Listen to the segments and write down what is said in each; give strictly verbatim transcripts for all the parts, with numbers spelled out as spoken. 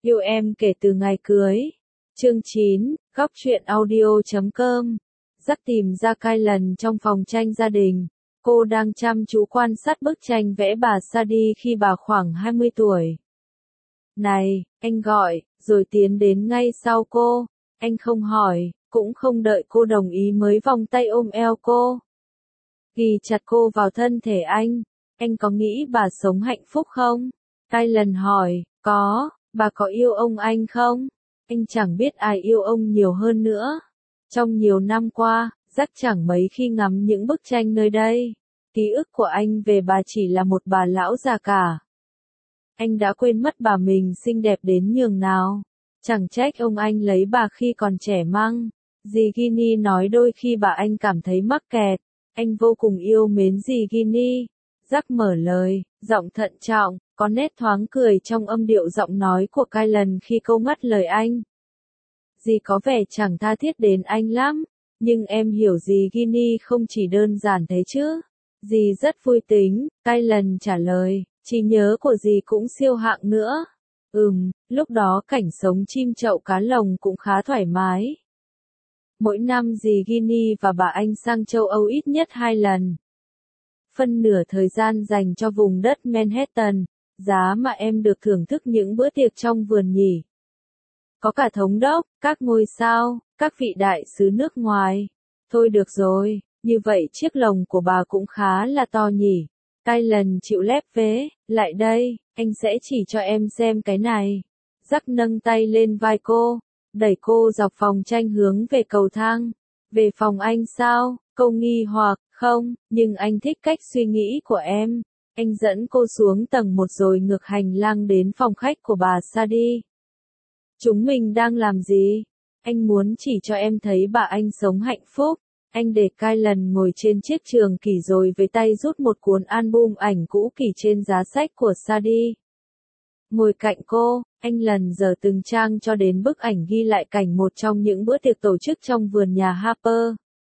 Yêu em kể từ ngày cưới. Chương chín, góc truyện audio chấm com. Dắt tìm ra Kylan trong phòng tranh gia đình. Cô đang chăm chú quan sát bức tranh vẽ bà Sadie khi bà khoảng hai mươi tuổi. Này, anh gọi, rồi tiến đến ngay sau cô. Anh không hỏi, cũng không đợi cô đồng ý mới vòng tay ôm eo cô. Ghi chặt cô vào thân thể anh. Anh có nghĩ bà sống hạnh phúc không? Kylan hỏi, có. Bà có yêu ông anh không? Anh chẳng biết ai yêu ông nhiều hơn nữa. Trong nhiều năm qua, Jack chẳng mấy khi ngắm những bức tranh nơi đây. Ký ức của anh về bà chỉ là một bà lão già cả. Anh đã quên mất bà mình xinh đẹp đến nhường nào. Chẳng trách ông anh lấy bà khi còn trẻ măng. Dì Ginny nói đôi khi bà anh cảm thấy mắc kẹt. Anh vô cùng yêu mến dì Ginny. Jack mở lời, giọng thận trọng, có nét thoáng cười trong âm điệu giọng nói của Kylan khi câu ngắt lời anh. Dì có vẻ chẳng tha thiết đến anh lắm, nhưng em hiểu dì Ginny không chỉ đơn giản thế chứ. Dì rất vui tính, Kylan trả lời, trí nhớ của dì cũng siêu hạng nữa. Ừm, lúc đó cảnh sống chim chậu cá lồng cũng khá thoải mái. Mỗi năm dì Ginny và bà anh sang châu Âu ít nhất hai lần. Phân nửa thời gian dành cho vùng đất Manhattan, giá mà em được thưởng thức những bữa tiệc trong vườn nhỉ. Có cả thống đốc, các ngôi sao, các vị đại sứ nước ngoài. Thôi được rồi, như vậy chiếc lồng của bà cũng khá là to nhỉ. Kylan chịu lép vế, lại đây, anh sẽ chỉ cho em xem cái này. Jack nâng tay lên vai cô, đẩy cô dọc phòng tranh hướng về cầu thang. Về phòng anh sao? Cô nghi hoặc, không, nhưng anh thích cách suy nghĩ của em. Anh dẫn cô xuống tầng một rồi ngược hành lang đến phòng khách của bà Sadie. Chúng mình đang làm gì? Anh muốn chỉ cho em thấy bà anh sống hạnh phúc. Anh để Kylan ngồi trên chiếc trường kỷ rồi với tay rút một cuốn album ảnh cũ kỷ trên giá sách của Sadie. Ngồi cạnh cô, anh lần dở từng trang cho đến bức ảnh ghi lại cảnh một trong những bữa tiệc tổ chức trong vườn nhà Harper.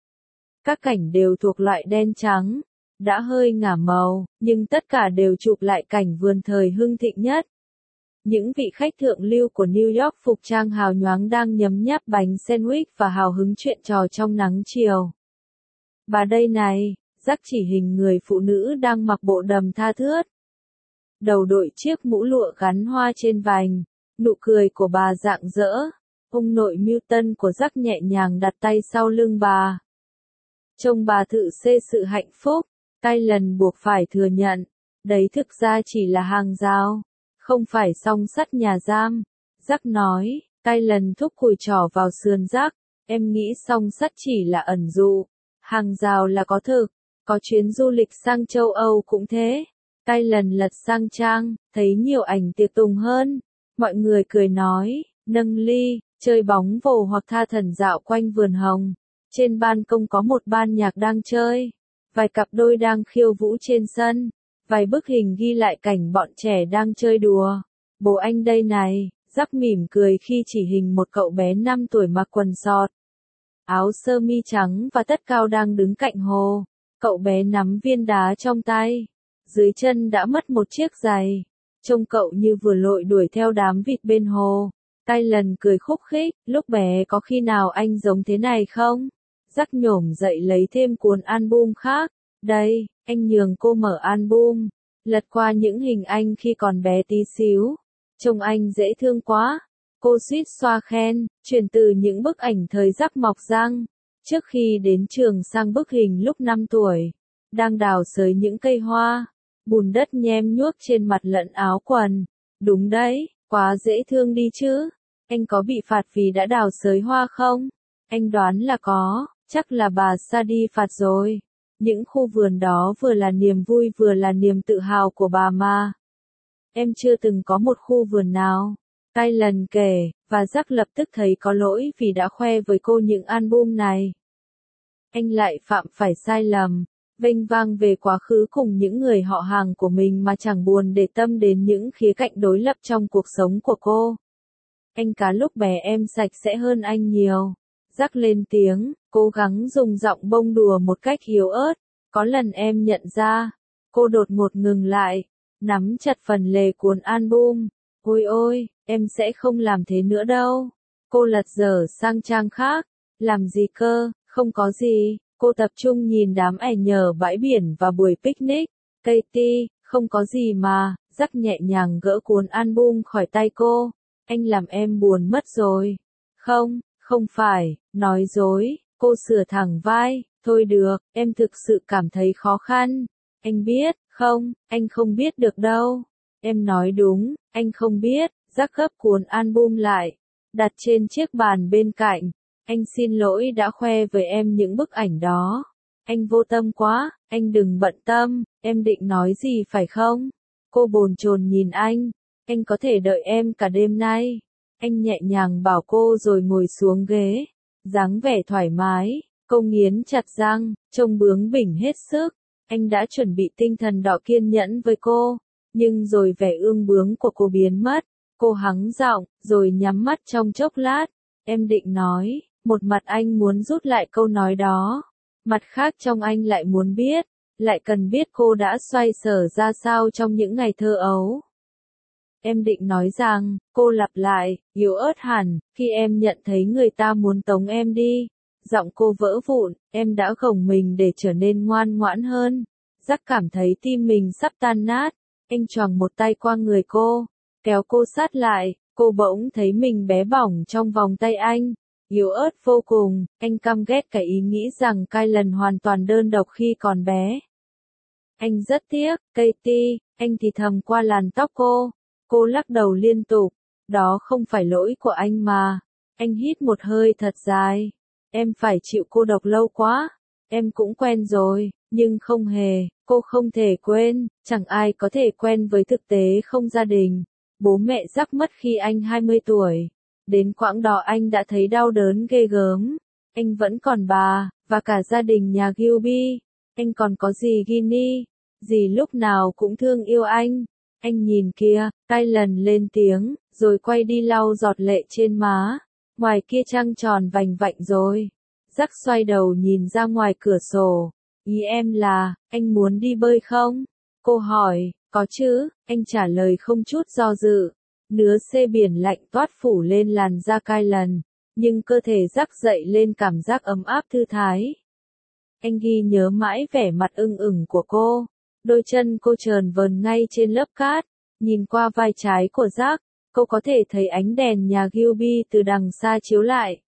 Các cảnh đều thuộc loại đen trắng, đã hơi ngả màu, nhưng tất cả đều chụp lại cảnh vườn thời hưng thịnh nhất. Những vị khách thượng lưu của New York phục trang hào nhoáng đang nhấm nháp bánh sandwich và hào hứng chuyện trò trong nắng chiều. Bà đây này, Jack chỉ hình người phụ nữ đang mặc bộ đầm tha thướt. Đầu đội chiếc mũ lụa gắn hoa trên vành, nụ cười của bà rạng rỡ. Ông nội Milton của Jack nhẹ nhàng đặt tay sau lưng bà. Trông bà thự xê sự hạnh phúc, Kylan buộc phải thừa nhận, đấy thực ra chỉ là hàng rào, không phải song sắt nhà giam. Jack nói, Kylan thúc cùi trỏ vào sườn Jack, em nghĩ song sắt chỉ là ẩn dụ, hàng rào là có thực, có chuyến du lịch sang châu Âu cũng thế. Kylan lật sang trang, thấy nhiều ảnh tiệc tùng hơn, mọi người cười nói, nâng ly, chơi bóng vồ hoặc tha thẩn dạo quanh vườn hồng. Trên ban công có một ban nhạc đang chơi, vài cặp đôi đang khiêu vũ trên sân, vài bức hình ghi lại cảnh bọn trẻ đang chơi đùa. Bố anh đây này, Jack mỉm cười khi chỉ hình một cậu bé năm tuổi mặc quần sọt, áo sơ mi trắng và tất cao đang đứng cạnh hồ. Cậu bé nắm viên đá trong tay, dưới chân đã mất một chiếc giày, trông cậu như vừa lội đuổi theo đám vịt bên hồ. Kylan cười khúc khích, lúc bé có khi nào anh giống thế này không? Jack nhổm dậy lấy thêm cuốn album khác. Đây, anh nhường cô mở album, lật qua những hình anh khi còn bé tí xíu. Trông anh dễ thương quá. Cô suýt xoa khen, chuyển từ những bức ảnh thời Jack mọc răng, trước khi đến trường sang bức hình lúc năm tuổi, đang đào xới những cây hoa, bùn đất nhem nhuốc trên mặt lẫn áo quần. Đúng đấy, quá dễ thương đi chứ. Anh có bị phạt vì đã đào xới hoa không? Anh đoán là có, chắc là bà Sadie phạt rồi. Những khu vườn đó vừa là niềm vui vừa là niềm tự hào của bà mà. Em chưa từng có một khu vườn nào. Kylan kể, và Jack lập tức thấy có lỗi vì đã khoe với cô những album này. Anh lại phạm phải sai lầm, vênh vang về quá khứ cùng những người họ hàng của mình mà chẳng buồn để tâm đến những khía cạnh đối lập trong cuộc sống của cô. Anh cá lúc bé em sạch sẽ hơn anh nhiều. Jack lên tiếng, cố gắng dùng giọng bông đùa một cách yếu ớt. Có lần em nhận ra, cô đột ngột ngừng lại, nắm chặt phần lề cuốn album. Ôi ôi, em sẽ không làm thế nữa đâu. Cô lật dở sang trang khác. Làm gì cơ, không có gì. Cô tập trung nhìn đám ảnh nhờ bãi biển và buổi picnic. Katie, không có gì mà. Jack nhẹ nhàng gỡ cuốn album khỏi tay cô. Anh làm em buồn mất rồi. Không, không phải, nói dối. Cô sửa thẳng vai. Thôi được, em thực sự cảm thấy khó khăn. Anh biết, không, anh không biết được đâu. Em nói đúng, anh không biết. Jack gấp cuốn album lại, đặt trên chiếc bàn bên cạnh. Anh xin lỗi đã khoe với em những bức ảnh đó. Anh vô tâm quá, anh đừng bận tâm, em định nói gì phải không? Cô bồn chồn nhìn anh, anh có thể đợi em cả đêm nay. Anh nhẹ nhàng bảo cô rồi ngồi xuống ghế, dáng vẻ thoải mái, cô nghiến chặt răng, trông bướng bỉnh hết sức. Anh đã chuẩn bị tinh thần đọ kiên nhẫn với cô, nhưng rồi vẻ ương bướng của cô biến mất. Cô hắng giọng, rồi nhắm mắt trong chốc lát. Em định nói, một mặt anh muốn rút lại câu nói đó. Mặt khác trong anh lại muốn biết, lại cần biết cô đã xoay sở ra sao trong những ngày thơ ấu. Em định nói rằng, cô lặp lại, yếu ớt hẳn, khi em nhận thấy người ta muốn tống em đi. Giọng cô vỡ vụn, em đã gồng mình để trở nên ngoan ngoãn hơn. Jack cảm thấy tim mình sắp tan nát. Anh choàng một tay qua người cô, kéo cô sát lại, cô bỗng thấy mình bé bỏng trong vòng tay anh. Yếu ớt vô cùng, anh căm ghét cái ý nghĩ rằng Kylan hoàn toàn đơn độc khi còn bé. Anh rất tiếc, Katie, anh thì thầm qua làn tóc cô. Cô lắc đầu liên tục, đó không phải lỗi của anh mà. Anh hít một hơi thật dài. Em phải chịu cô độc lâu quá. Em cũng quen rồi, nhưng không hề, cô không thể quên, chẳng ai có thể quen với thực tế không gia đình. Bố mẹ Jack mất khi anh hai mươi tuổi. Đến quãng đó anh đã thấy đau đớn ghê gớm. Anh vẫn còn bà, và cả gia đình nhà Gilby. Anh còn có dì Ginny. Dì lúc nào cũng thương yêu anh. Anh nhìn kia, Kylan lên tiếng, rồi quay đi lau giọt lệ trên má. Ngoài kia trăng tròn vành vạnh rồi. Jack xoay đầu nhìn ra ngoài cửa sổ. Ý em là, anh muốn đi bơi không? Cô hỏi, có chứ, anh trả lời không chút do dự. Nứa xê biển lạnh toát phủ lên làn da Kylan, nhưng cơ thể Jack dậy lên cảm giác ấm áp thư thái. Anh ghi nhớ mãi vẻ mặt ưng ửng của cô. Đôi chân cô trờn vờn ngay trên lớp cát, nhìn qua vai trái của Jack, cô có thể thấy ánh đèn nhà Gilby từ đằng xa chiếu lại.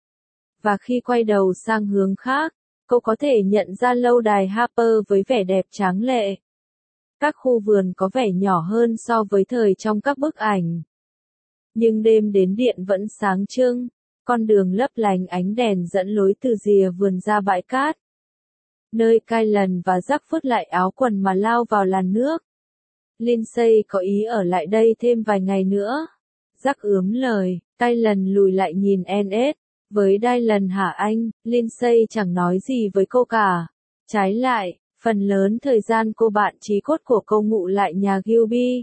Và khi quay đầu sang hướng khác, cô có thể nhận ra lâu đài Harper với vẻ đẹp tráng lệ. Các khu vườn có vẻ nhỏ hơn so với thời trong các bức ảnh. Nhưng đêm đến điện vẫn sáng trưng, con đường lấp lánh ánh đèn dẫn lối từ rìa vườn ra bãi cát. Nơi Kylan và Jack phớt lại áo quần mà lao vào làn nước. Lindsay có ý ở lại đây thêm vài ngày nữa. Jack ướm lời, Kylan lùi lại nhìn en ét. Với Dylan hả anh, Lindsay chẳng nói gì với cô cả. Trái lại, phần lớn thời gian cô bạn chí cốt của cô ngụ lại nhà Gilby.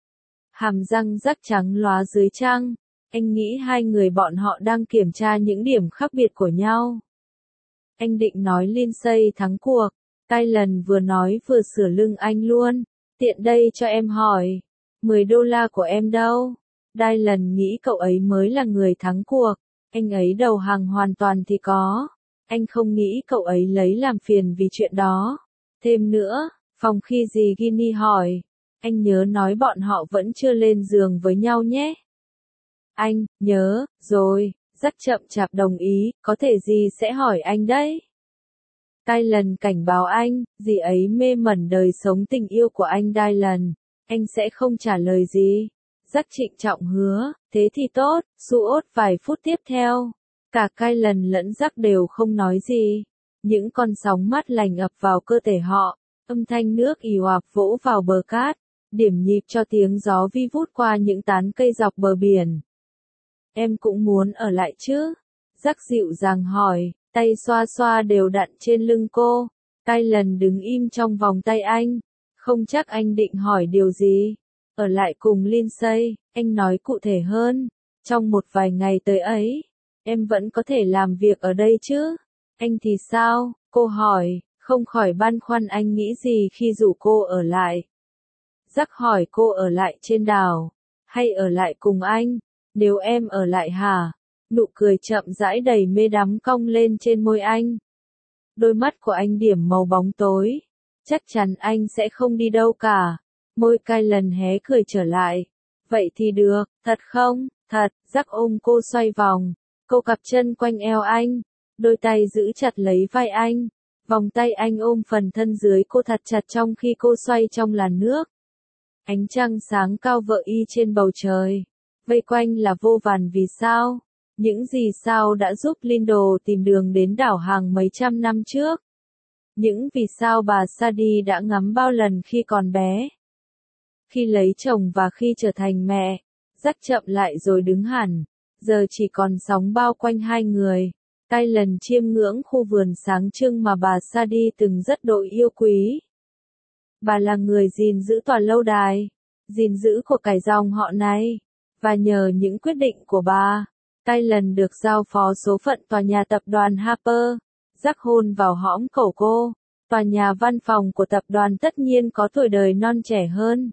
Hàm răng Jack trắng lóa dưới trăng. Anh nghĩ hai người bọn họ đang kiểm tra những điểm khác biệt của nhau. Anh định nói Lindsay thắng cuộc. Kylan vừa nói vừa sửa lưng anh luôn. Tiện đây cho em hỏi. mười đô la của em đâu? Dylan nghĩ cậu ấy mới là người thắng cuộc. Anh ấy đầu hàng hoàn toàn thì có. Anh không nghĩ cậu ấy lấy làm phiền vì chuyện đó. Thêm nữa, phòng khi dì Ginny hỏi. Anh nhớ nói bọn họ vẫn chưa lên giường với nhau nhé. Anh, nhớ, rồi. Jack chậm chạp đồng ý, có thể dì sẽ hỏi anh đấy. Dylan cảnh báo anh, dì ấy mê mẩn đời sống tình yêu của anh Dylan. Anh sẽ không trả lời gì. Jack trịnh trọng hứa, thế thì tốt, suốt vài phút tiếp theo. Cả Kylan lẫn Jack đều không nói gì. Những con sóng mát lành ập vào cơ thể họ, âm thanh nước ì ạch vỗ vào bờ cát, điểm nhịp cho tiếng gió vi vút qua những tán cây dọc bờ biển. Em cũng muốn ở lại chứ? Jack dịu dàng hỏi, tay xoa xoa đều đặn trên lưng cô. Kylan đứng im trong vòng tay anh. Không chắc anh định hỏi điều gì. Ở lại cùng Lindsay, anh nói cụ thể hơn. Trong một vài ngày tới ấy, em vẫn có thể làm việc ở đây chứ? Anh thì sao? Cô hỏi, không khỏi băn khoăn anh nghĩ gì khi rủ cô ở lại. Jack hỏi cô ở lại trên đảo. hay ở lại cùng anh? Nếu em ở lại hả? Nụ cười chậm rãi đầy mê đắm cong lên trên môi anh. Đôi mắt của anh điểm màu bóng tối. Chắc chắn anh sẽ không đi đâu cả. Môi Kylan hé cười trở lại. Vậy thì được, thật không? Thật. Jack ôm cô xoay vòng. Cô cặp chân quanh eo anh. Đôi tay giữ chặt lấy vai anh. Vòng tay anh ôm phần thân dưới cô thật chặt trong khi cô xoay trong làn nước. Ánh trăng sáng cao vợi y trên bầu trời. Vây quanh là vô vàn vì sao. Những vì sao đã giúp Lindo tìm đường đến đảo hàng mấy trăm năm trước. Những vì sao bà Sadie đã ngắm bao lần khi còn bé. Khi lấy chồng và khi trở thành mẹ. Jack chậm lại rồi đứng hẳn. Giờ chỉ còn sóng bao quanh hai người. Kylan chiêm ngưỡng khu vườn sáng trưng mà bà Sadie từng rất đội yêu quý. Bà là người gìn giữ tòa lâu đài, gìn giữ của cải dòng họ này. Và nhờ những quyết định của bà, Kylan được giao phó số phận tòa nhà tập đoàn Harper. Jack hôn vào hõm cổ cô. Tòa nhà văn phòng của tập đoàn tất nhiên có tuổi đời non trẻ hơn.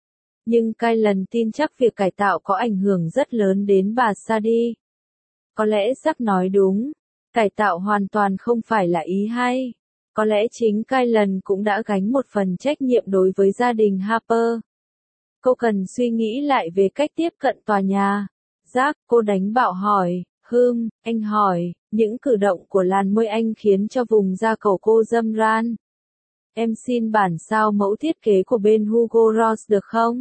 Nhưng Kylan tin chắc việc cải tạo có ảnh hưởng rất lớn đến bà Sadie. Có lẽ Jack nói đúng. Cải tạo hoàn toàn không phải là ý hay. Có lẽ chính Kylan cũng đã gánh một phần trách nhiệm đối với gia đình Harper. Cô cần suy nghĩ lại về cách tiếp cận tòa nhà. Jack, cô đánh bạo hỏi. Hừm, anh hỏi. Những cử động của làn môi anh khiến cho vùng da cầu cô râm ran. Em xin bản sao mẫu thiết kế của bên Hugo Ross được không?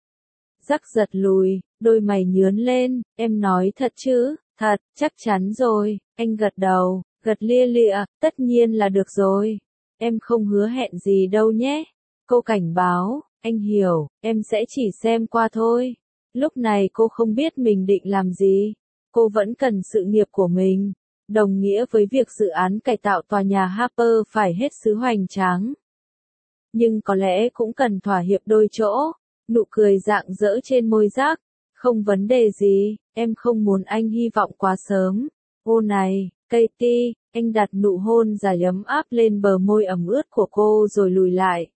Jack giật lùi, đôi mày nhướn lên. Em nói thật chứ? Thật, chắc chắn rồi. Anh gật đầu, gật lia lịa, tất nhiên là được rồi. Em không hứa hẹn gì đâu nhé. Cô cảnh báo, anh hiểu, em sẽ chỉ xem qua thôi. Lúc này cô không biết mình định làm gì. Cô vẫn cần sự nghiệp của mình. Đồng nghĩa với việc dự án cải tạo tòa nhà Harper phải hết sức hoành tráng. Nhưng có lẽ cũng cần thỏa hiệp đôi chỗ. Nụ cười rạng rỡ trên môi Jack. Không vấn đề gì, em không muốn anh hy vọng quá sớm. Ô này, Katie, anh đặt nụ hôn dài ấm áp lên bờ môi ẩm ướt của cô rồi lùi lại.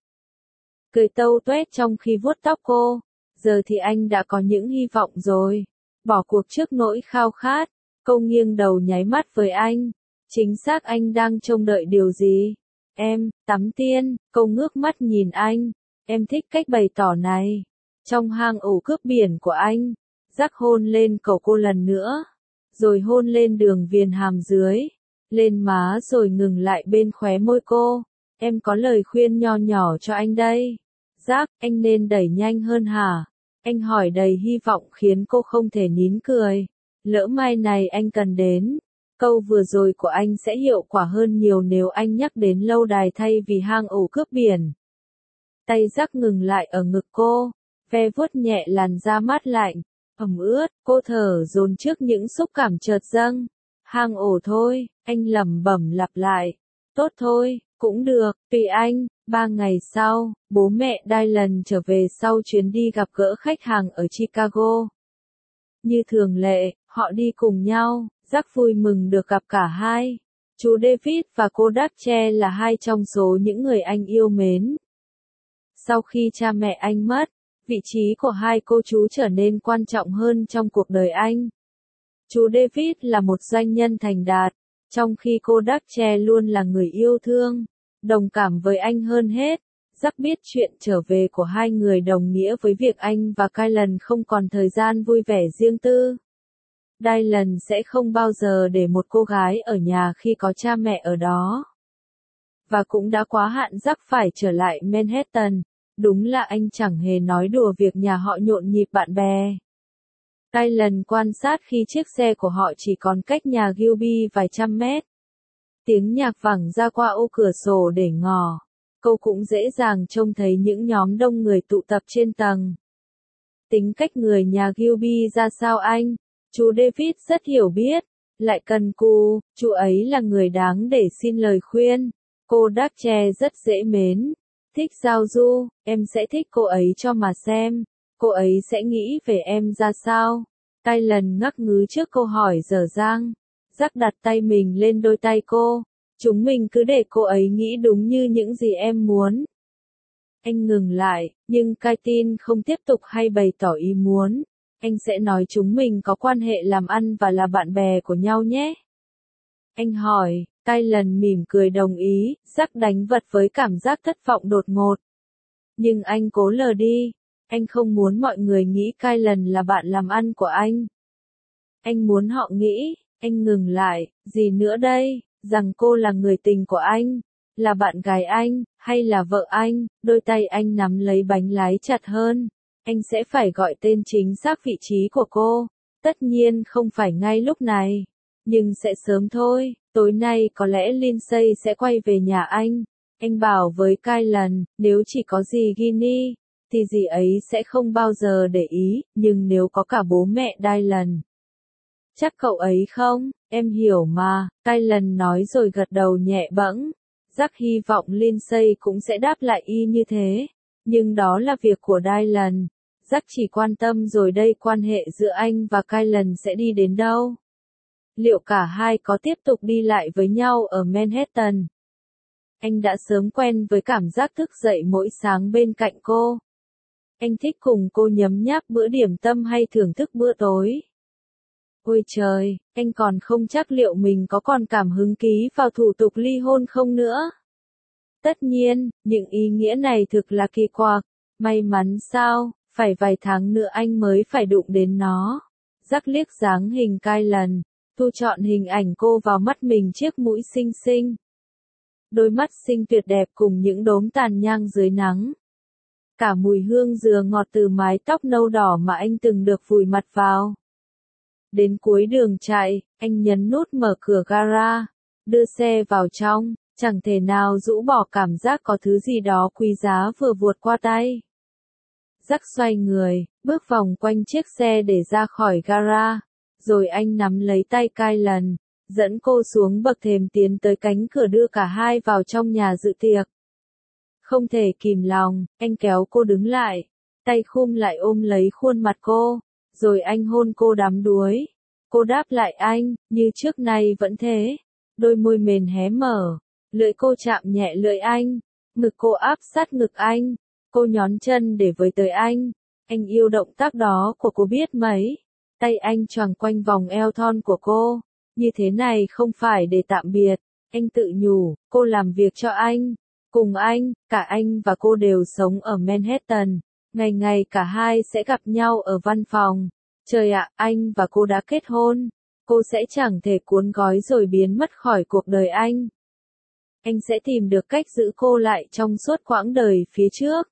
Cười tâu tuét trong khi vuốt tóc cô. Giờ thì anh đã có những hy vọng rồi. Bỏ cuộc trước nỗi khao khát. Cô nghiêng đầu nháy mắt với anh. Chính xác anh đang trông đợi điều gì? Em, tắm tiên, cô ngước mắt nhìn anh. Em thích cách bày tỏ này. Trong hang ổ cướp biển của anh, Jack hôn lên cổ cô lần nữa, rồi hôn lên đường viền hàm dưới, lên má rồi ngừng lại bên khóe môi cô. Em có lời khuyên nho nhỏ cho anh đây. Jack, anh nên đẩy nhanh hơn hả? Anh hỏi đầy hy vọng khiến cô không thể nín cười. Lỡ mai này anh cần đến. Câu vừa rồi của anh sẽ hiệu quả hơn nhiều nếu anh nhắc đến lâu đài thay vì hang ổ cướp biển. Tay Jack ngừng lại ở ngực cô. Ve vuốt nhẹ làn da mát lạnh, ẩm ướt, cô thở dồn trước những xúc cảm chợt dâng. Hang ổ thôi, anh lẩm bẩm lặp lại. Tốt thôi, cũng được, tùy anh. Ba ngày sau, bố mẹ Dylan trở về sau chuyến đi gặp gỡ khách hàng ở Chicago. Như thường lệ, họ đi cùng nhau, Jack vui mừng được gặp cả hai. Chú David và cô Daphne là hai trong số những người anh yêu mến. Sau khi cha mẹ anh mất, vị trí của hai cô chú trở nên quan trọng hơn trong cuộc đời anh. Chú David là một doanh nhân thành đạt, trong khi cô Daphne luôn là người yêu thương, đồng cảm với anh hơn hết. Jack biết chuyện trở về của hai người đồng nghĩa với việc anh và Kylan không còn thời gian vui vẻ riêng tư. Dylan sẽ không bao giờ để một cô gái ở nhà khi có cha mẹ ở đó. Và cũng đã quá hạn Jack phải trở lại Manhattan. Đúng là anh chẳng hề nói đùa việc nhà họ nhộn nhịp bạn bè. Kylan quan sát khi chiếc xe của họ chỉ còn cách nhà Gilby vài trăm mét. Tiếng nhạc vẳng ra qua ô cửa sổ để ngỏ. Cô cũng dễ dàng trông thấy những nhóm đông người tụ tập trên tầng. Tính cách người nhà Gilby ra sao anh? Chú David rất hiểu biết, lại cần cù, chú ấy là người đáng để xin lời khuyên. Cô Daphne rất dễ mến. Thích giao du, em sẽ thích cô ấy cho mà xem. Cô ấy sẽ nghĩ về em ra sao? Kylan ngắc ngứ trước câu hỏi dở dang. Jack đặt tay mình lên đôi tay cô. Chúng mình cứ để cô ấy nghĩ đúng như những gì em muốn. Anh ngừng lại, nhưng Kaitin không tiếp tục hay bày tỏ ý muốn. Anh sẽ nói chúng mình có quan hệ làm ăn và là bạn bè của nhau nhé. Anh hỏi, Kylan mỉm cười đồng ý, Jack đánh vật với cảm giác thất vọng đột ngột. Nhưng anh cố lờ đi. Anh không muốn mọi người nghĩ Kylan là bạn làm ăn của anh. Anh muốn họ nghĩ, anh ngừng lại, gì nữa đây, rằng cô là người tình của anh, là bạn gái anh, hay là vợ anh, đôi tay anh nắm lấy bánh lái chặt hơn. Anh sẽ phải gọi tên chính xác vị trí của cô. Tất nhiên không phải ngay lúc này. Nhưng sẽ sớm thôi, tối nay có lẽ Lindsay sẽ quay về nhà anh. Anh bảo với Kylan, nếu chỉ có dì Ginny, thì dì ấy sẽ không bao giờ để ý, nhưng nếu có cả bố mẹ Dylan. Chắc cậu ấy không, em hiểu mà, Kylan nói rồi gật đầu nhẹ bẫng. Jack hy vọng Lindsay cũng sẽ đáp lại y như thế. Nhưng đó là việc của Dylan. Jack chỉ quan tâm rồi đây quan hệ giữa anh và Kylan sẽ đi đến đâu. Liệu cả hai có tiếp tục đi lại với nhau ở Manhattan? Anh đã sớm quen với cảm giác thức dậy mỗi sáng bên cạnh cô. Anh thích cùng cô nhấm nháp bữa điểm tâm hay thưởng thức bữa tối. Ôi trời, anh còn không chắc liệu mình có còn cảm hứng ký vào thủ tục ly hôn không nữa. Tất nhiên, những ý nghĩa này thực là kỳ quặc. May mắn sao, phải vài tháng nữa anh mới phải đụng đến nó. Jack liếc dáng hình Kylan, thu chọn hình ảnh cô vào mắt mình chiếc mũi xinh xinh. Đôi mắt xinh tuyệt đẹp cùng những đốm tàn nhang dưới nắng. Cả mùi hương dừa ngọt từ mái tóc nâu đỏ mà anh từng được vùi mặt vào. Đến cuối đường chạy, anh nhấn nút mở cửa gara, đưa xe vào trong, chẳng thể nào rũ bỏ cảm giác có thứ gì đó quý giá vừa vụt qua tay. Jack xoay người, bước vòng quanh chiếc xe để ra khỏi gara, rồi anh nắm lấy tay Kylan, dẫn cô xuống bậc thềm tiến tới cánh cửa đưa cả hai vào trong nhà dự tiệc. Không thể kìm lòng, anh kéo cô đứng lại, tay khum lại ôm lấy khuôn mặt cô, rồi anh hôn cô đắm đuối. Cô đáp lại anh, như trước nay vẫn thế. Đôi môi mềm hé mở, lưỡi cô chạm nhẹ lưỡi anh, ngực cô áp sát ngực anh, cô nhón chân để với tới anh. Anh yêu động tác đó của cô biết mấy. Tay anh choàng quanh vòng eo thon của cô. Như thế này không phải để tạm biệt. Anh tự nhủ, cô làm việc cho anh. Cùng anh, cả anh và cô đều sống ở Manhattan. Ngày ngày cả hai sẽ gặp nhau ở văn phòng. Trời ạ, anh và cô đã kết hôn. Cô sẽ chẳng thể cuốn gói rồi biến mất khỏi cuộc đời anh. Anh sẽ tìm được cách giữ cô lại trong suốt quãng đời phía trước.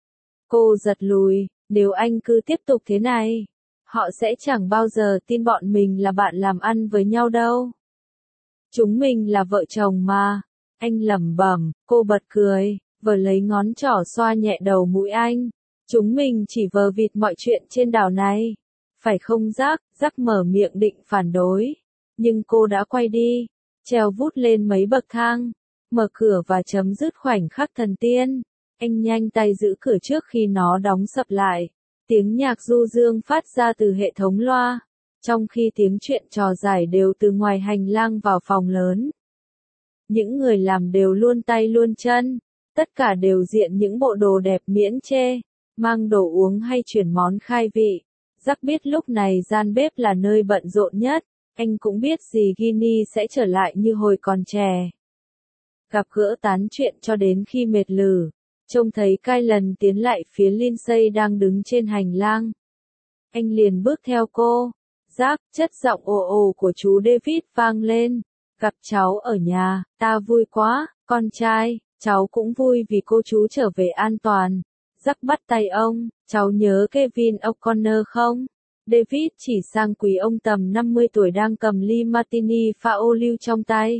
Cô giật lùi, nếu anh cứ tiếp tục thế này, họ sẽ chẳng bao giờ tin bọn mình là bạn làm ăn với nhau đâu. Chúng mình là vợ chồng mà. Anh lẩm bẩm, cô bật cười, vờ lấy ngón trỏ xoa nhẹ đầu mũi anh. Chúng mình chỉ vờ vịt mọi chuyện trên đảo này. Phải không Jack? Jack mở miệng định phản đối. Nhưng cô đã quay đi, trèo vút lên mấy bậc thang, mở cửa và chấm dứt khoảnh khắc thần tiên. Anh nhanh tay giữ cửa trước khi nó đóng sập lại. Tiếng nhạc du dương phát ra từ hệ thống loa, trong khi tiếng chuyện trò giải đều từ ngoài hành lang vào phòng lớn. Những người làm đều luôn tay luôn chân, tất cả đều diện những bộ đồ đẹp miễn chê, mang đồ uống hay chuyển món khai vị. Jack biết lúc này gian bếp là nơi bận rộn nhất, anh cũng biết dì Ginny sẽ trở lại như hồi còn trẻ. Gặp gỡ tán chuyện cho đến khi mệt lử, trông thấy Kylan tiến lại phía Lindsay đang đứng trên hành lang. Anh liền bước theo cô. Jack, chất giọng ồ ồ của chú David vang lên. Gặp cháu ở nhà, ta vui quá, con trai, cháu cũng vui vì cô chú trở về an toàn. Jack bắt tay ông, cháu nhớ Kevin O'Connor không? David chỉ sang quý ông tầm năm mươi tuổi đang cầm ly martini pha ô liu trong tay.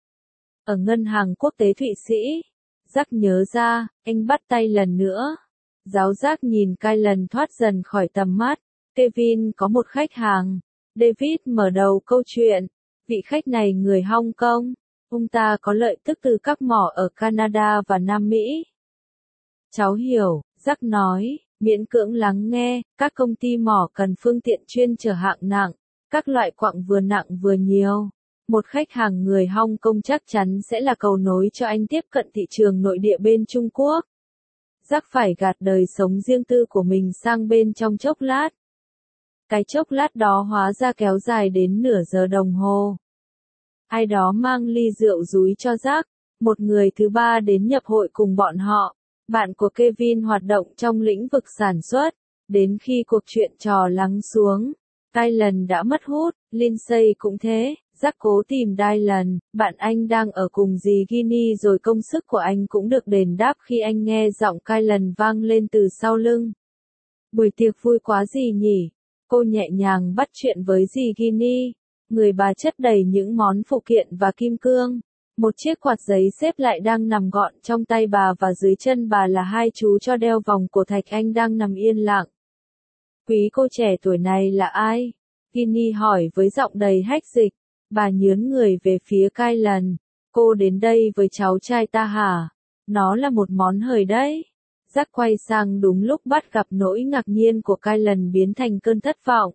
Ở ngân hàng quốc tế Thụy Sĩ. Jack nhớ ra, anh bắt tay lần nữa. Giáo giác nhìn Kylan thoát dần khỏi tầm mắt. Kevin có một khách hàng. David mở đầu câu chuyện. Vị khách này người Hong Kong. Ông ta có lợi tức từ các mỏ ở Canada và Nam Mỹ. Cháu hiểu, Jack nói, miễn cưỡng lắng nghe, các công ty mỏ cần phương tiện chuyên chở hạng nặng, các loại quặng vừa nặng vừa nhiều. Một khách hàng người Hong Kong chắc chắn sẽ là cầu nối cho anh tiếp cận thị trường nội địa bên Trung Quốc. Jack phải gạt đời sống riêng tư của mình sang bên trong chốc lát. Cái chốc lát đó hóa ra kéo dài đến nửa giờ đồng hồ. Ai đó mang ly rượu rúi cho Jack, một người thứ ba đến nhập hội cùng bọn họ. Bạn của Kevin hoạt động trong lĩnh vực sản xuất. Đến khi cuộc chuyện trò lắng xuống, Dylan đã mất hút, Lindsay cũng thế. Jack cố tìm Dylan, bạn anh đang ở cùng dì Ginny rồi công sức của anh cũng được đền đáp khi anh nghe giọng Dylan vang lên từ sau lưng. Buổi tiệc vui quá gì nhỉ? Cô nhẹ nhàng bắt chuyện với dì Ginny. Người bà chất đầy những món phụ kiện và kim cương. Một chiếc quạt giấy xếp lại đang nằm gọn trong tay bà và dưới chân bà là hai chú cho đeo vòng cổ thạch anh đang nằm yên lặng. Quý cô trẻ tuổi này là ai? Ginny hỏi với giọng đầy hách dịch. Bà nhướn người về phía Dylan. Cô đến đây với cháu trai ta hả? Nó là một món hời đấy. Jack quay sang đúng lúc bắt gặp nỗi ngạc nhiên của Dylan biến thành cơn thất vọng.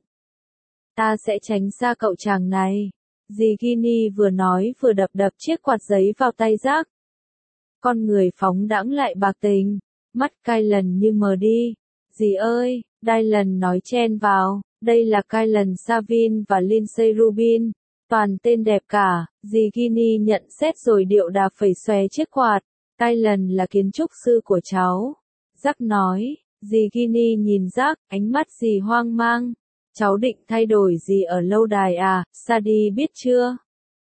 Ta sẽ tránh xa cậu chàng này. Dì Ginny vừa nói vừa đập đập chiếc quạt giấy vào tay Jack. Con người phóng đãng lại bạc tình. Mắt Dylan như mờ đi. Dì ơi, Dylan nói chen vào. Đây là Dylan Savin và Lindsay Rubin. Toàn tên đẹp cả. Dì Ginny nhận xét rồi điệu đà phẩy xòe chiếc quạt. Dylan là kiến trúc sư của cháu. Jack nói. Dì Ginny nhìn Jack, ánh mắt dì hoang mang. Cháu định thay đổi gì ở lâu đài à, Sadie biết chưa?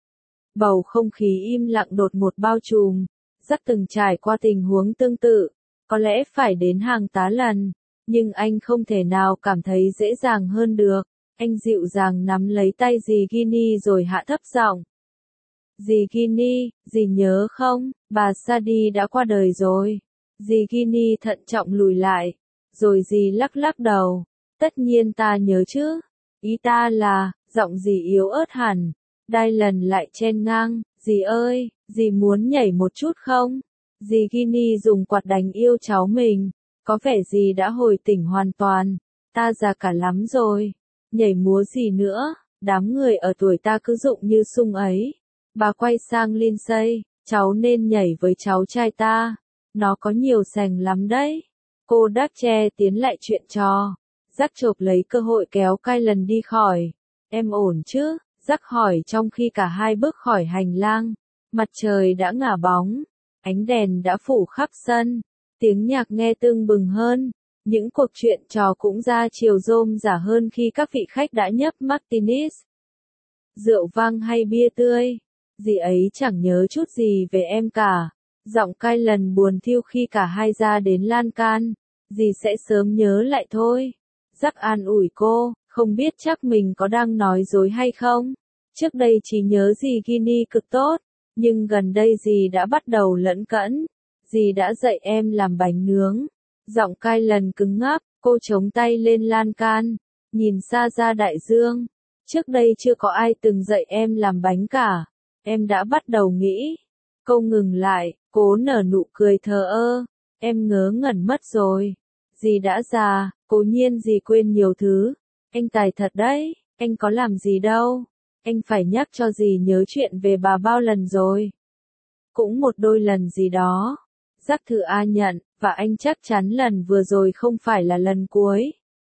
Bầu không khí im lặng đột ngột bao trùm. Jack từng trải qua tình huống tương tự. Có lẽ phải đến hàng tá lần. Nhưng anh không thể nào cảm thấy dễ dàng hơn được. Anh dịu dàng nắm lấy tay dì Ginny rồi hạ thấp giọng. Dì Ginny, dì nhớ không, bà Sadie đã qua đời rồi. Dì Ginny thận trọng lùi lại. Rồi dì lắc lắc đầu. Tất nhiên ta nhớ chứ. Ý ta là, giọng dì yếu ớt hẳn. Dylan lại chen ngang. Dì ơi, dì muốn nhảy một chút không? Dì Ginny dùng quạt đánh yêu cháu mình. Có vẻ dì đã hồi tỉnh hoàn toàn. Ta già cả lắm rồi. Nhảy múa gì nữa, đám người ở tuổi ta cứ dụng như sung ấy. Bà quay sang Lindsay, cháu nên nhảy với cháu trai ta. Nó có nhiều sành lắm đấy. Cô đáp che tiến lại chuyện trò. Jack chộp lấy cơ hội kéo Dylan đi khỏi. Em ổn chứ? Jack hỏi trong khi cả hai bước khỏi hành lang. Mặt trời đã ngả bóng. Ánh đèn đã phủ khắp sân. Tiếng nhạc nghe tưng bừng hơn. Những cuộc chuyện trò cũng ra chiều rôm rả hơn khi các vị khách đã nhấp martinis. Rượu vang hay bia tươi. Dì ấy chẳng nhớ chút gì về em cả. Giọng Dylan buồn thiu khi cả hai ra đến lan can. Dì sẽ sớm nhớ lại thôi. Jack an ủi cô, không biết chắc mình có đang nói dối hay không. Trước đây chỉ nhớ dì Ginny cực tốt, nhưng gần đây dì đã bắt đầu lẫn cẫn. Dì đã dạy em làm bánh nướng. Giọng Dylan cứng ngắc, cô chống tay lên lan can, nhìn xa ra đại dương. Trước đây chưa có ai từng dạy em làm bánh cả. Em đã bắt đầu nghĩ. Cô ngừng lại, cố nở nụ cười thờ ơ. Em ngớ ngẩn mất rồi. Dì đã già, cố nhiên dì quên nhiều thứ. Anh tài thật đấy, anh có làm gì đâu. Anh phải nhắc cho dì nhớ chuyện về bà bao lần rồi. Cũng một đôi lần gì đó. Jack thử a nhận, và anh chắc chắn lần vừa rồi không phải là lần cuối.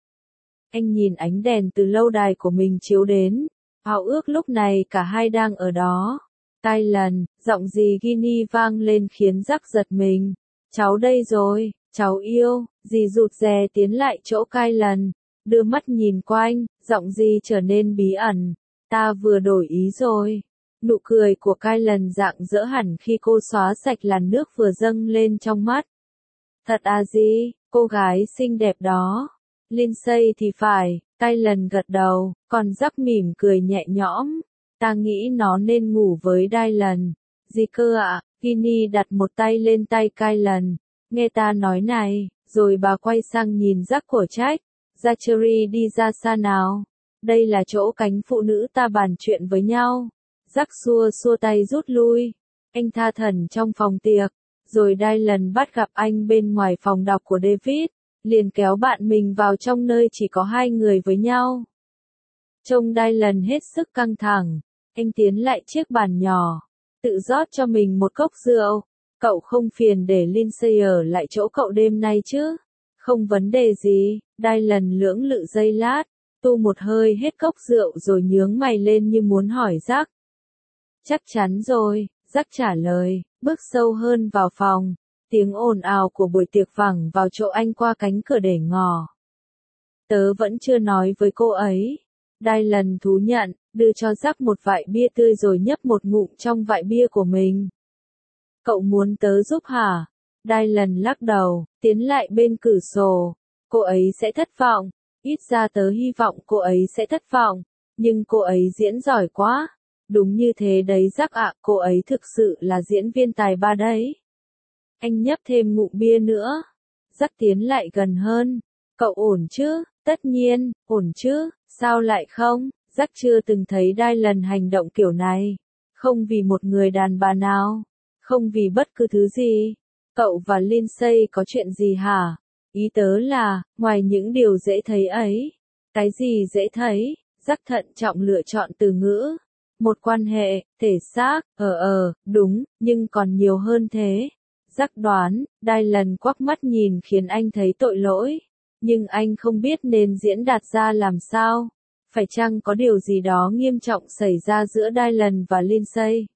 Anh nhìn ánh đèn từ lâu đài của mình chiếu đến. Ao ước lúc này cả hai đang ở đó. Dylan, giọng dì Ginny vang lên khiến Jack giật mình. Cháu đây rồi, cháu yêu. Dì rụt rè tiến lại chỗ Dylan, đưa mắt nhìn quanh, giọng dì trở nên bí ẩn. Ta vừa đổi ý rồi. Nụ cười của Dylan rạng rỡ hẳn khi cô xóa sạch làn nước vừa dâng lên trong mắt. Thật à dì, cô gái xinh đẹp đó. Lindsay thì phải, Dylan gật đầu, còn Jack mỉm cười nhẹ nhõm. Ta nghĩ nó nên ngủ với Dylan. Gì cơ ạ? À? Ginny đặt một tay lên tay Dylan. Nghe ta nói này, rồi bà quay sang nhìn Jack cổ trách. Zachary đi ra xa nào? Đây là chỗ cánh phụ nữ ta bàn chuyện với nhau. Jack xua xua tay rút lui. Anh tha thẩn trong phòng tiệc. Rồi Dylan bắt gặp anh bên ngoài phòng đọc của David. Liền kéo bạn mình vào trong nơi chỉ có hai người với nhau. Trông Dylan hết sức căng thẳng. Anh tiến lại chiếc bàn nhỏ. Tự rót cho mình một cốc rượu. Cậu không phiền để Lindsay ở lại chỗ cậu đêm nay chứ? Không vấn đề gì, Dylan lưỡng lự giây lát, tu một hơi hết cốc rượu rồi nhướng mày lên như muốn hỏi Jack. Chắc chắn rồi, Jack trả lời, bước sâu hơn vào phòng, tiếng ồn ào của buổi tiệc vẳng vào chỗ anh qua cánh cửa để ngỏ. Tớ vẫn chưa nói với cô ấy. Dylan thú nhận, đưa cho Jack một vại bia tươi rồi nhấp một ngụm trong vại bia của mình. Cậu muốn tớ giúp hả? Dylan lắc đầu, tiến lại bên cửa sổ. Cô ấy sẽ thất vọng, ít ra tớ hy vọng cô ấy sẽ thất vọng, nhưng cô ấy diễn giỏi quá. Đúng như thế đấy Jack ạ, cô ấy thực sự là diễn viên tài ba đấy. Anh nhấp thêm ngụm bia nữa. Jack tiến lại gần hơn. Cậu ổn chứ? Tất nhiên, ổn chứ, sao lại không? Jack chưa từng thấy Dylan hành động kiểu này. Không vì một người đàn bà nào. Không vì bất cứ thứ gì. Cậu và Lindsay có chuyện gì hả? Ý tớ là, ngoài những điều dễ thấy ấy. Cái gì dễ thấy? Jack thận trọng lựa chọn từ ngữ. Một quan hệ, thể xác, ờ ờ, đúng, nhưng còn nhiều hơn thế. Jack đoán, Dylan quắc mắt nhìn khiến anh thấy tội lỗi. Nhưng anh không biết nên diễn đạt ra làm sao. Phải chăng có điều gì đó nghiêm trọng xảy ra giữa Dylan và Lindsay?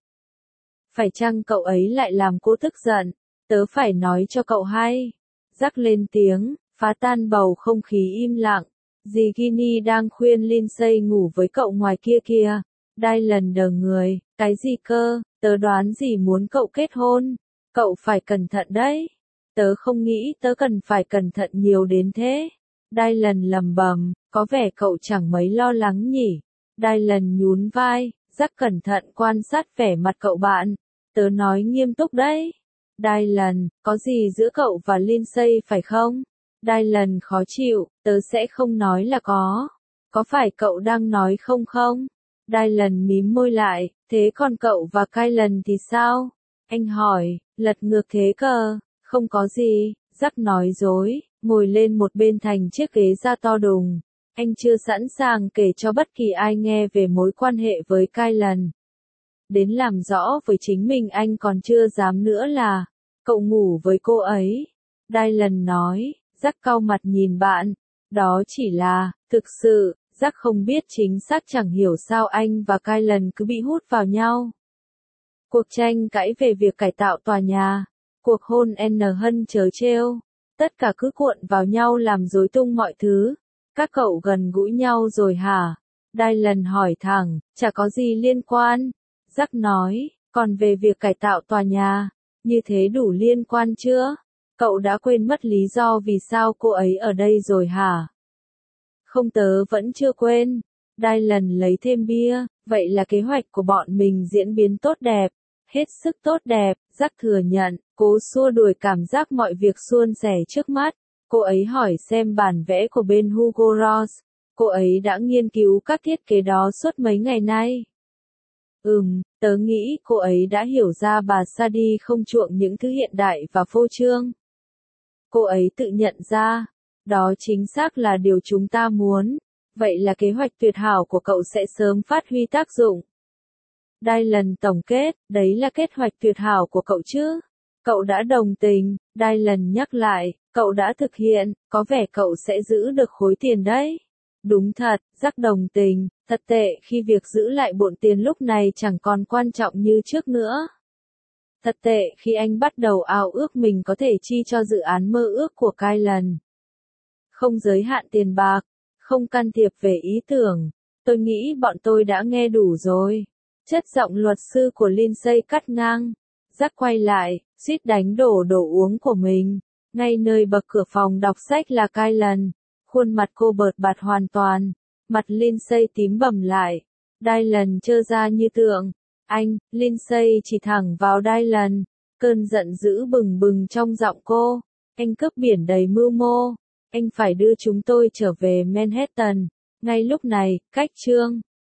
Phải chăng cậu ấy lại làm cô tức giận? Tớ phải nói cho cậu hay. Jack lên tiếng, phá tan bầu không khí im lặng. Dì Ginny đang khuyên Lindsay ngủ với cậu ngoài kia kìa. Dylan đờ người, cái gì cơ, tớ đoán gì muốn cậu kết hôn. Cậu phải cẩn thận đấy. Tớ không nghĩ tớ cần phải cẩn thận nhiều đến thế. Dylan lầm bầm, có vẻ cậu chẳng mấy lo lắng nhỉ. Dylan nhún vai, Jack cẩn thận quan sát vẻ mặt cậu bạn. Tớ nói nghiêm túc đấy. Dylan, có gì giữa cậu và Lindsay phải không? Dylan khó chịu, tớ sẽ không nói là có. Có phải cậu đang nói không không? Dylan mím môi lại, thế còn cậu và Kylan thì sao? Anh hỏi, lật ngược thế cơ, không có gì, Jack nói dối, ngồi lên một bên thành chiếc ghế da to đùng. Anh chưa sẵn sàng kể cho bất kỳ ai nghe về mối quan hệ với Kylan. Đến làm rõ với chính mình anh còn chưa dám nữa là, cậu ngủ với cô ấy. Dylan nói, Jack cau mặt nhìn bạn, đó chỉ là, thực sự, Jack không biết chính xác chẳng hiểu sao anh và Kylan cứ bị hút vào nhau. Cuộc tranh cãi về việc cải tạo tòa nhà, cuộc hôn N hân chớ trêu, tất cả cứ cuộn vào nhau làm rối tung mọi thứ. Các cậu gần gũi nhau rồi hả? Dylan hỏi thẳng, chả có gì liên quan. Jack nói, còn về việc cải tạo tòa nhà, như thế đủ liên quan chưa? Cậu đã quên mất lý do vì sao cô ấy ở đây rồi hả? Không, tớ vẫn chưa quên. Dylan lấy thêm bia, vậy là kế hoạch của bọn mình diễn biến tốt đẹp. Hết sức tốt đẹp, Jack thừa nhận, cố xua đuổi cảm giác mọi việc suôn sẻ trước mắt. Cô ấy hỏi xem bản vẽ của bên Hugo Ross. Cô ấy đã nghiên cứu các thiết kế đó suốt mấy ngày nay. Ừm, tớ nghĩ cô ấy đã hiểu ra bà Sadie không chuộng những thứ hiện đại và phô trương. Cô ấy tự nhận ra, đó chính xác là điều chúng ta muốn. Vậy là kế hoạch tuyệt hảo của cậu sẽ sớm phát huy tác dụng. Dylan tổng kết, đấy là kế hoạch tuyệt hảo của cậu chứ. Cậu đã đồng tình, Dylan nhắc lại, cậu đã thực hiện, có vẻ cậu sẽ giữ được khối tiền đấy. Đúng thật, Jack đồng tình, thật tệ khi việc giữ lại bộn tiền lúc này chẳng còn quan trọng như trước nữa. Thật tệ khi anh bắt đầu ao ước mình có thể chi cho dự án mơ ước của Kylan. Không giới hạn tiền bạc, không can thiệp về ý tưởng. Tôi nghĩ bọn tôi đã nghe đủ rồi. Chất giọng luật sư của Lindsay cắt ngang. Jack quay lại, suýt đánh đổ đồ uống của mình. Ngay nơi bậc cửa phòng đọc sách là Kylan. Khuôn mặt cô bợt bạt hoàn toàn. Mặt Lindsay tím bầm lại. Dylan trơ ra như tượng. Anh, Lindsay chỉ thẳng vào Dylan. Cơn giận dữ bừng bừng trong giọng cô. Anh cướp biển đầy mưu mô. Anh phải đưa chúng tôi trở về Manhattan. Ngay lúc này, cách chương